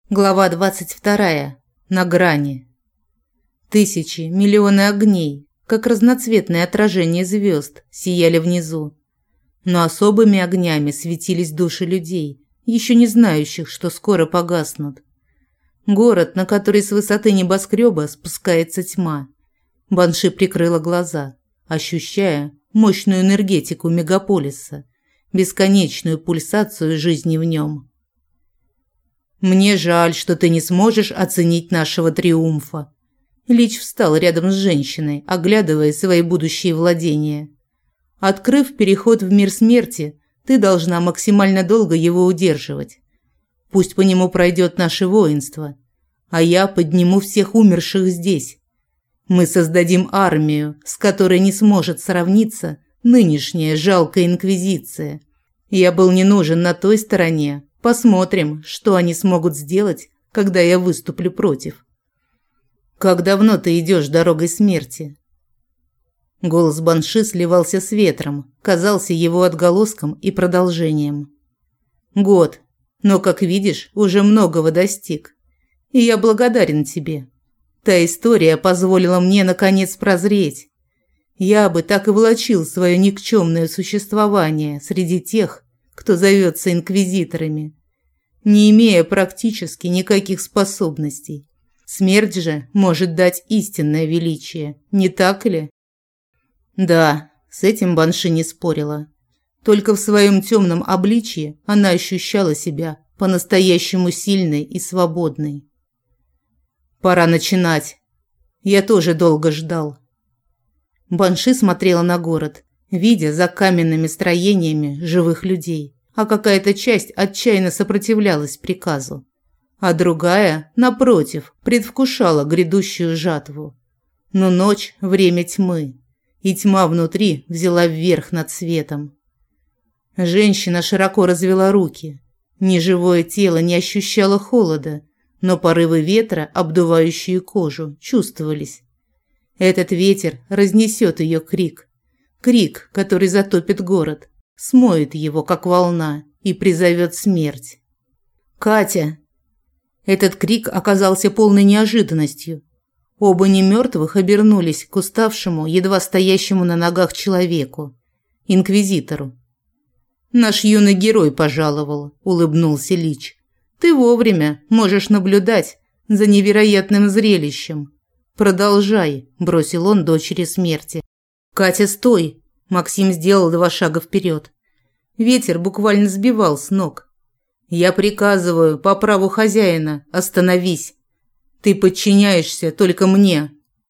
Глава 22. На грани. Тысячи, миллионы огней, как разноцветные отражения звезд, сияли внизу. Но особыми огнями светились души людей, еще не знающих, что скоро погаснут. Город, на который с высоты небоскреба спускается тьма. Банши прикрыла глаза, ощущая мощную энергетику мегаполиса, бесконечную пульсацию жизни в нем. «Мне жаль, что ты не сможешь оценить нашего триумфа». Лич встал рядом с женщиной, оглядывая свои будущие владения. «Открыв переход в мир смерти, ты должна максимально долго его удерживать. Пусть по нему пройдет наше воинство, а я подниму всех умерших здесь. Мы создадим армию, с которой не сможет сравниться нынешняя жалкая инквизиция. Я был не нужен на той стороне. Посмотрим, что они смогут сделать, когда я выступлю против. Как давно ты идешь дорогой смерти?» Голос Банши сливался с ветром, казался его отголоском и продолжением. «Год, но, как видишь, уже многого достиг. И я благодарен тебе. Та история позволила мне, наконец, прозреть. Я бы так и влачил свое никчемное существование среди тех, кто зовется инквизиторами, не имея практически никаких способностей. Смерть же может дать истинное величие, не так ли?» Да, с этим Банши не спорила. Только в своем темном обличье она ощущала себя по-настоящему сильной и свободной. «Пора начинать. Я тоже долго ждал». Банши смотрела на город, видя за каменными строениями живых людей, а какая-то часть отчаянно сопротивлялась приказу, а другая, напротив, предвкушала грядущую жатву. Но ночь – время тьмы, и тьма внутри взяла вверх над светом. Женщина широко развела руки. Неживое тело не ощущало холода, но порывы ветра, обдувающие кожу, чувствовались. Этот ветер разнесет ее крик. Крик, который затопит город, смоет его, как волна, и призовет смерть. «Катя!» Этот крик оказался полной неожиданностью. Оба немертвых обернулись к уставшему, едва стоящему на ногах человеку, инквизитору. «Наш юный герой пожаловал», – улыбнулся Лич. «Ты вовремя можешь наблюдать за невероятным зрелищем. Продолжай», – бросил он дочери смерти. «Катя, стой!» – Максим сделал 2 шага вперед. Ветер буквально сбивал с ног. «Я приказываю по праву хозяина, остановись. Ты подчиняешься только мне».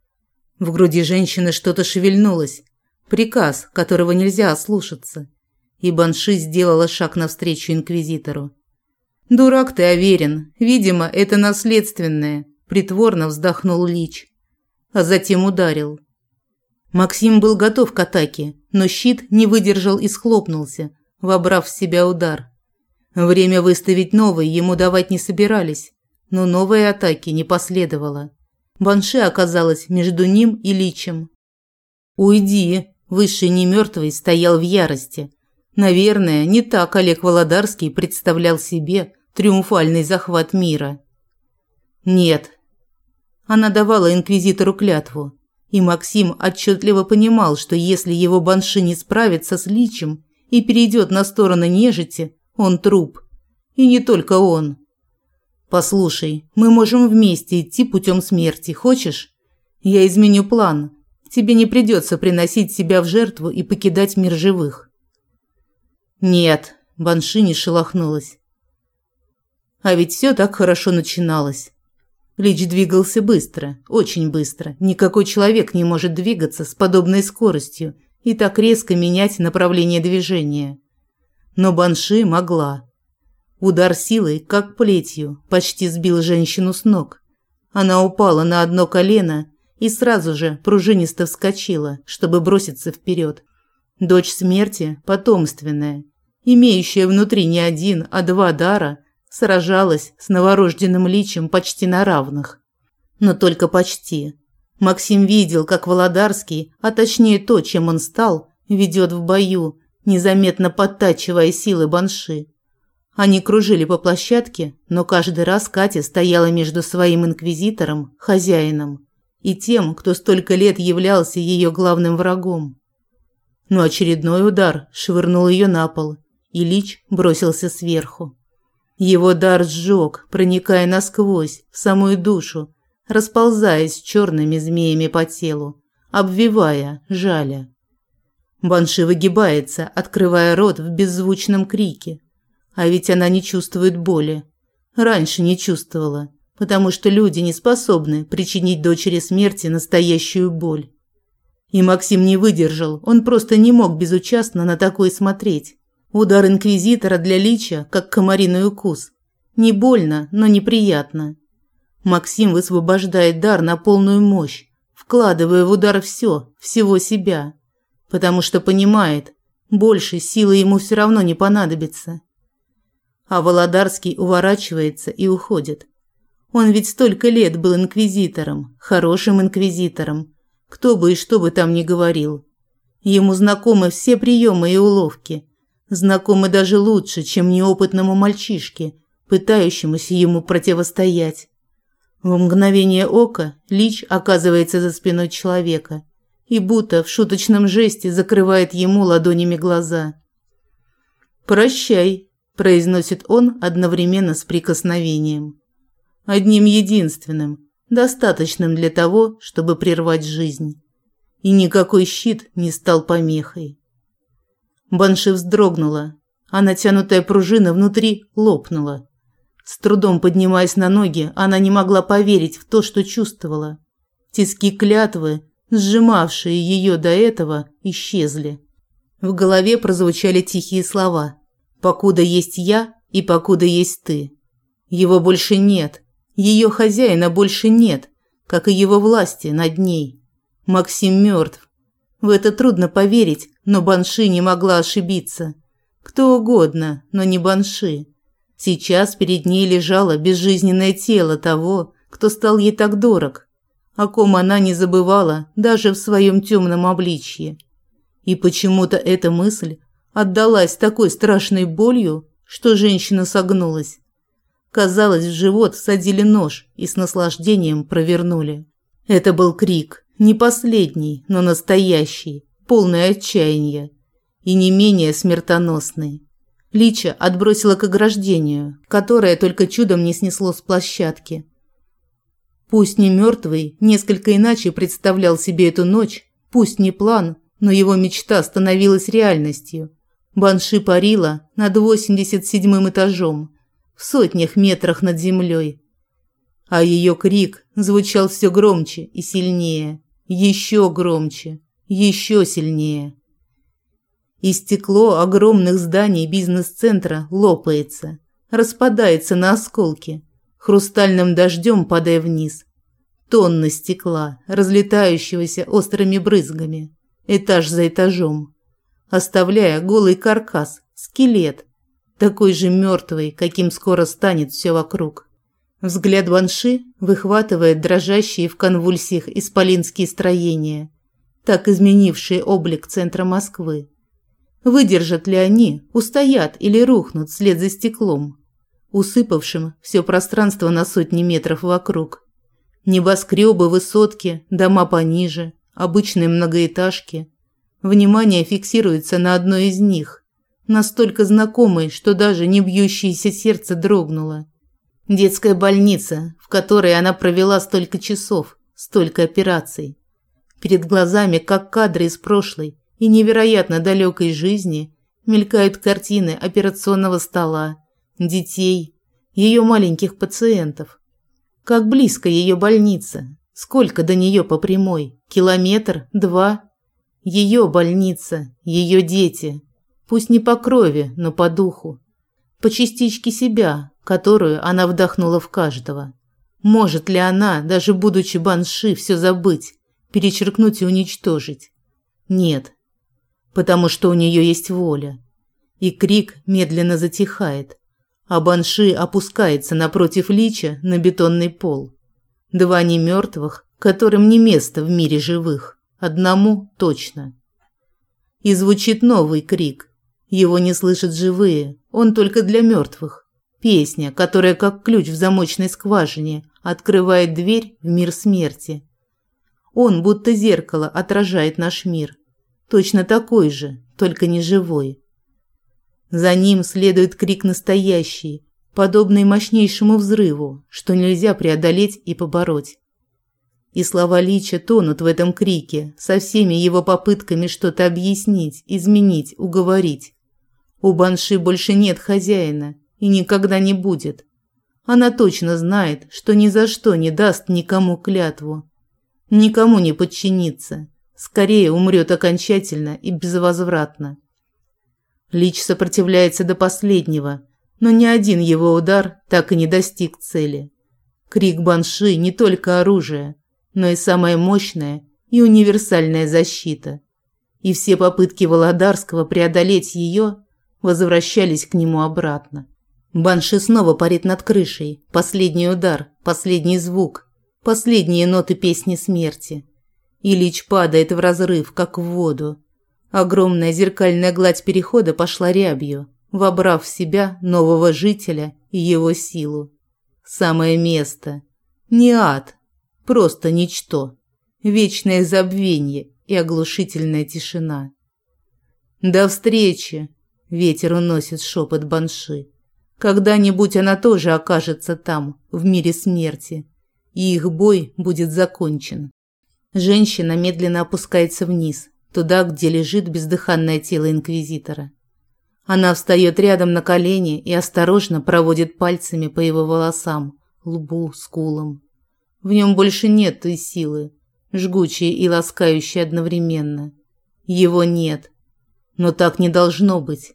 В груди женщины что-то шевельнулось. Приказ, которого нельзя ослушаться. И Банши сделала шаг навстречу инквизитору. «Дурак ты, Аверин. Видимо, это наследственное», – притворно вздохнул Лич. А затем ударил. Максим был готов к атаке, но щит не выдержал и схлопнулся, вобрав в себя удар. Время выставить новый ему давать не собирались, но новой атаки не последовало. Банши оказалась между ним и Личем. «Уйди!» – высший немертвый стоял в ярости. Наверное, не так Олег Володарский представлял себе триумфальный захват мира. «Нет». Она давала инквизитору клятву, и Максим отчетливо понимал, что если его Банши не справится с Личем и перейдет на сторону нежити, он труп. И не только он. «Послушай, мы можем вместе идти путем смерти. Хочешь? Я изменю план. Тебе не придется приносить себя в жертву и покидать мир живых». «Нет», – Банши не шелохнулась. А ведь все так хорошо начиналось. Лич двигался быстро, очень быстро. Никакой человек не может двигаться с подобной скоростью и так резко менять направление движения. Но Банши могла. Удар силой, как плетью, почти сбил женщину с ног. Она упала на одно колено и сразу же пружинисто вскочила, чтобы броситься вперед. Дочь смерти, потомственная, имеющая внутри не 1, а 2 дара, сражалась с новорожденным Личем почти на равных. Но только почти. Максим видел, как Володарский, а точнее то, чем он стал, ведет в бою, незаметно подтачивая силы Банши. Они кружили по площадке, но каждый раз Катя стояла между своим инквизитором, хозяином, и тем, кто столько лет являлся ее главным врагом. Но очередной удар швырнул ее на пол, и Лич бросился сверху. Его дар сжег, проникая насквозь, в самую душу, расползаясь черными змеями по телу, обвивая, жаля. Банши выгибается, открывая рот в беззвучном крике. А ведь она не чувствует боли. Раньше не чувствовала, потому что люди не способны причинить дочери смерти настоящую боль. И Максим не выдержал, он просто не мог безучастно на такое смотреть. Удар инквизитора для Лича, как комариный укус. Не больно, но неприятно. Максим высвобождает дар на полную мощь, вкладывая в удар всего себя, потому что понимает, больше силы ему все равно не понадобится. А Володарский уворачивается и уходит. Он ведь столько лет был инквизитором, хорошим инквизитором, кто бы и что бы там ни говорил. Ему знакомы все приемы и уловки, знакомы даже лучше, чем неопытному мальчишке, пытающемуся ему противостоять. В мгновение ока Лич оказывается за спиной человека и будто в шуточном жесте закрывает ему ладонями глаза. «Прощай», – произносит он одновременно с прикосновением. Одним единственным, достаточным для того, чтобы прервать жизнь. И никакой щит не стал помехой. Банши вздрогнула, а натянутая пружина внутри лопнула. С трудом поднимаясь на ноги, она не могла поверить в то, что чувствовала. Тиски клятвы, сжимавшие ее до этого, исчезли. В голове прозвучали тихие слова: «Покуда есть я и покуда есть ты». Его больше нет, ее хозяина больше нет, как и его власти над ней. Максим мертв. В это трудно поверить, но Банши не могла ошибиться. Кто угодно, но не Банши. Сейчас перед ней лежало безжизненное тело того, кто стал ей так дорог, о ком она не забывала даже в своем темном обличье. И почему-то эта мысль отдалась такой страшной болью, что женщина согнулась. Казалось, в живот всадили нож и с наслаждением провернули. Это был крик, не последний, но настоящий, полный отчаяния и не менее смертоносный. Лича отбросила к ограждению, которое только чудом не снесло с площадки. Пусть не мертвый, несколько иначе представлял себе эту ночь, пусть не план, но его мечта становилась реальностью. Банши парила над 87-м этажом, в сотнях метрах над землей. А ее крик звучал все громче и сильнее, еще громче, еще сильнее. И стекло огромных зданий бизнес-центра лопается, распадается на осколки, хрустальным дождем падая вниз. Тонны стекла, разлетающегося острыми брызгами, этаж за этажом, оставляя голый каркас, скелет, такой же мертвый, каким скоро станет все вокруг. Взгляд Банши выхватывает дрожащие в конвульсиях исполинские строения, так изменившие облик центра Москвы. Выдержат ли они, устоят или рухнут вслед за стеклом, усыпавшим все пространство на сотни метров вокруг. Небоскребы, высотки, дома пониже, обычные многоэтажки. Внимание фиксируется на одной из них, настолько знакомой, что даже не бьющееся сердце дрогнуло. Детская больница, в которой она провела столько часов, столько операций. Перед глазами, как кадры из прошлой и невероятно далекой жизни, мелькают картины операционного стола, детей, ее маленьких пациентов. Как близко ее больница, сколько до нее по прямой, километр, 2. Ее больница, ее дети, пусть не по крови, но по духу, по частичке себя, которую она вдохнула в каждого. Может ли она, даже будучи Банши, все забыть, перечеркнуть и уничтожить? Нет, потому что у нее есть воля. И крик медленно затихает, а Банши опускается напротив Лича на бетонный пол. 2 немертвых, которым не место в мире живых, одному точно. И звучит новый крик. Его не слышат живые, он только для мертвых. Песня, которая как ключ в замочной скважине открывает дверь в мир смерти. Он, будто зеркало, отражает наш мир. Точно такой же, только не живой. За ним следует крик настоящий, подобный мощнейшему взрыву, что нельзя преодолеть и побороть. И слова Лича тонут в этом крике, со всеми его попытками что-то объяснить, изменить, уговорить. У Банши больше нет хозяина и никогда не будет. Она точно знает, что ни за что не даст никому клятву. Никому не подчинится. Скорее умрет окончательно и безвозвратно. Лич сопротивляется до последнего, но ни один его удар так и не достиг цели. Крик Банши не только оружие, но и самая мощная и универсальная защита. И все попытки Володарского преодолеть ее возвращались к нему обратно. Банши снова парит над крышей. Последний удар, последний звук, последние ноты песни смерти. И Лич падает в разрыв, как в воду. Огромная зеркальная гладь перехода пошла рябью, вобрав в себя нового жителя и его силу. Самое место. Не ад, просто ничто. Вечное забвение и оглушительная тишина. «До встречи!» – ветер уносит шепот Банши. Когда-нибудь она тоже окажется там, в мире смерти, и их бой будет закончен. Женщина медленно опускается вниз, туда, где лежит бездыханное тело инквизитора. Она встает рядом на колени и осторожно проводит пальцами по его волосам, лбу, скулам. В нем больше нет той силы, жгучей и ласкающей одновременно. Его нет, но так не должно быть.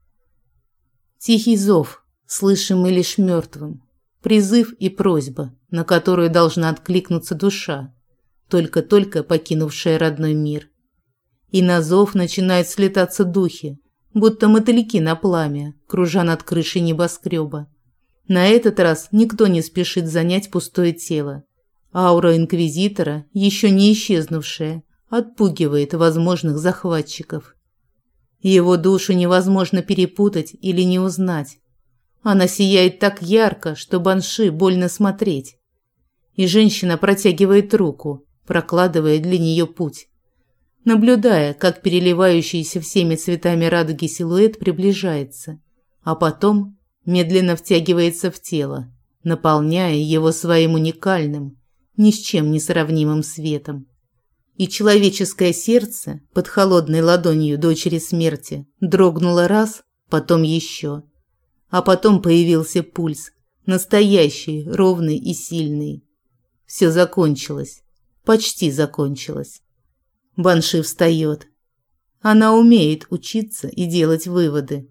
Тихий зов, слышимый лишь мертвым, призыв и просьба, на которую должна откликнуться душа, только-только покинувшая родной мир. И на зов начинают слетаться духи, будто мотыльки на пламя, кружа над крышей небоскреба. На этот раз никто не спешит занять пустое тело. Аура инквизитора, еще не исчезнувшая, отпугивает возможных захватчиков. Его душу невозможно перепутать или не узнать. Она сияет так ярко, что Банши больно смотреть. И женщина протягивает руку, прокладывая для нее путь. Наблюдая, как переливающийся всеми цветами радуги силуэт приближается, а потом медленно втягивается в тело, наполняя его своим уникальным, ни с чем не сравнимым светом. И человеческое сердце под холодной ладонью дочери смерти дрогнуло раз, потом еще. А потом появился пульс, настоящий, ровный и сильный. Все закончилось, почти закончилось. Банши встает. Она умеет учиться и делать выводы.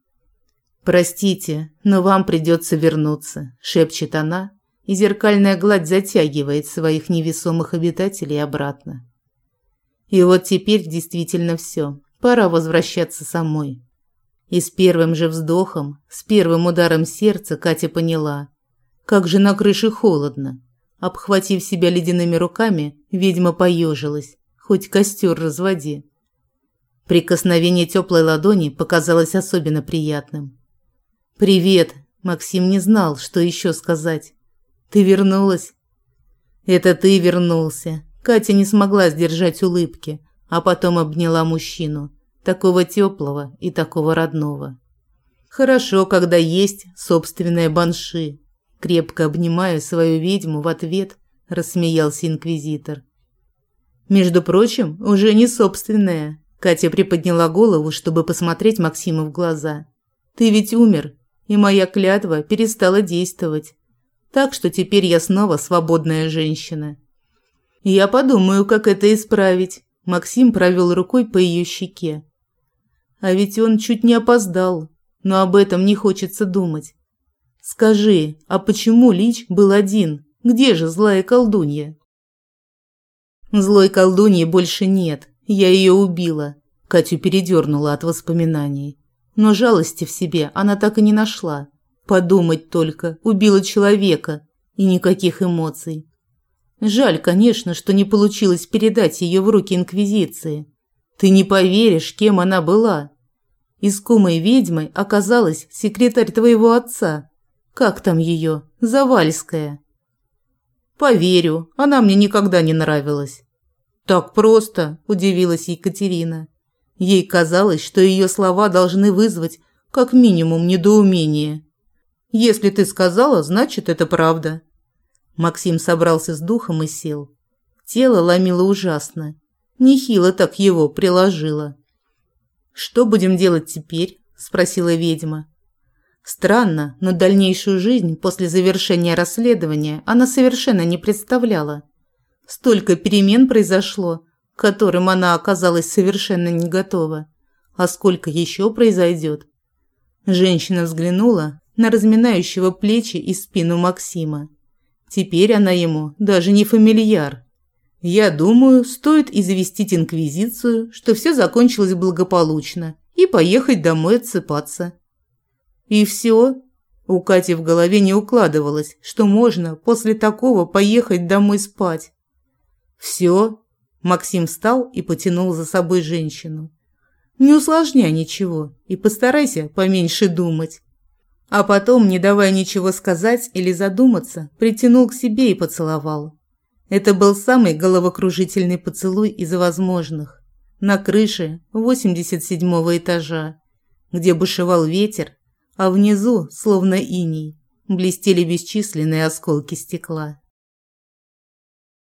«Простите, но вам придется вернуться», – шепчет она, и зеркальная гладь затягивает своих невесомых обитателей обратно. И вот теперь действительно все, пора возвращаться самой. И с первым же вздохом, с первым ударом сердца Катя поняла, как же на крыше холодно. Обхватив себя ледяными руками, ведьма поежилась, хоть костер разводи. Прикосновение теплой ладони показалось особенно приятным. «Привет!» – Максим не знал, что еще сказать. «Ты вернулась?» «Это ты вернулся!» Катя не смогла сдержать улыбки, а потом обняла мужчину, такого теплого и такого родного. Хорошо, когда есть собственная Банши. Крепко обнимая свою ведьму в ответ, рассмеялся инквизитор. Между прочим, уже не собственная. Катя приподняла голову, чтобы посмотреть Максиму в глаза. Ты ведь умер, и моя клятва перестала действовать. Так что теперь я снова свободная женщина. Я подумаю, как это исправить. Максим провел рукой по ее щеке. А ведь он чуть не опоздал, но об этом не хочется думать. Скажи, а почему Лич был один? Где же злая колдунья? Злой колдуньи больше нет. Я ее убила. Катю передернула от воспоминаний. Но жалости в себе она так и не нашла. Подумать только, убила человека. И никаких эмоций. Жаль, конечно, что не получилось передать ее в руки инквизиции. Ты не поверишь, кем она была. Искомой ведьмой оказалась секретарь твоего отца. Как там ее? Завальская. Поверю, она мне никогда не нравилась. Так просто, удивилась Екатерина. Ей казалось, что ее слова должны вызвать как минимум недоумение. Если ты сказала, значит, это правда. Максим собрался с духом и сел. Тело ломило ужасно. Нехило так его приложило. «Что будем делать теперь?» – спросила ведьма. Странно, но дальнейшую жизнь после завершения расследования она совершенно не представляла. Столько перемен произошло, к которым она оказалась совершенно не готова. А сколько еще произойдет? Женщина взглянула на разминающего плечи и спину Максима. Теперь она ему даже не фамильяр. Я думаю, стоит известить инквизицию, что все закончилось благополучно, и поехать домой отсыпаться. И все? У Кати в голове не укладывалось, что можно после такого поехать домой спать. Все? Максим встал и потянул за собой женщину. Не усложняй ничего и постарайся поменьше думать. А потом, не давая ничего сказать или задуматься, притянул к себе и поцеловал. Это был самый головокружительный поцелуй из возможных. На крыше 87-го этажа, где бушевал ветер, а внизу, словно иней, блестели бесчисленные осколки стекла.